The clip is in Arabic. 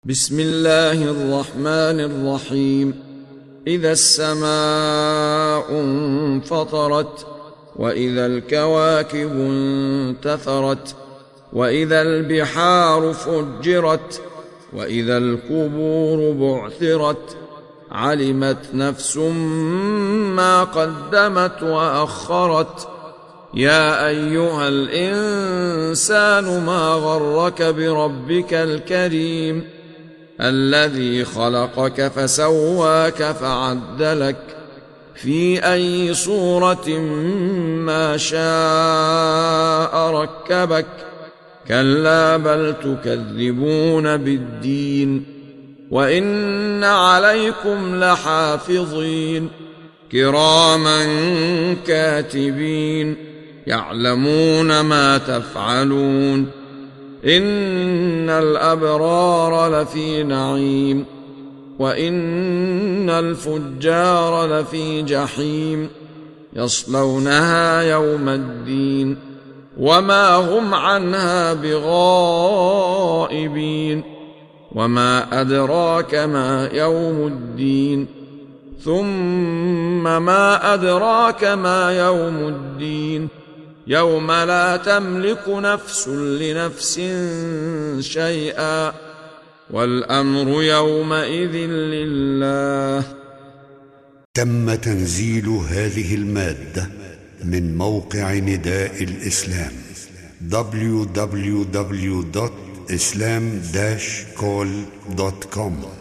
بسم الله الرحمن الرحيم. إذا السماء انفطرت، وإذا الكواكب انتثرت، وإذا البحار فجرت، وإذا القبور بعثرت، علمت نفس ما قدمت وأخرت. يا أيها الإنسان ما غرك بربك الكريم الذي خلقك فسواك فعدلك في أي صورة ما شاء ركبك. كلا بل تكذبون بالدين، وإن عليكم لحافظين كراما كاتبين يعلمون ما تفعلون. إن الأبرار لفي نعيم، وإن الفجار لفي جحيم يصلونها يوم الدين وما هم عنها بغائبين. وما أدراك ما يوم الدين، ثم ما أدراك ما يوم الدين. يوم لا تملك نفس لنفس شيئا، والأمر يومئذ لله. تم تنزيل هذه المادة من موقع نداء الإسلام www.islam-call.com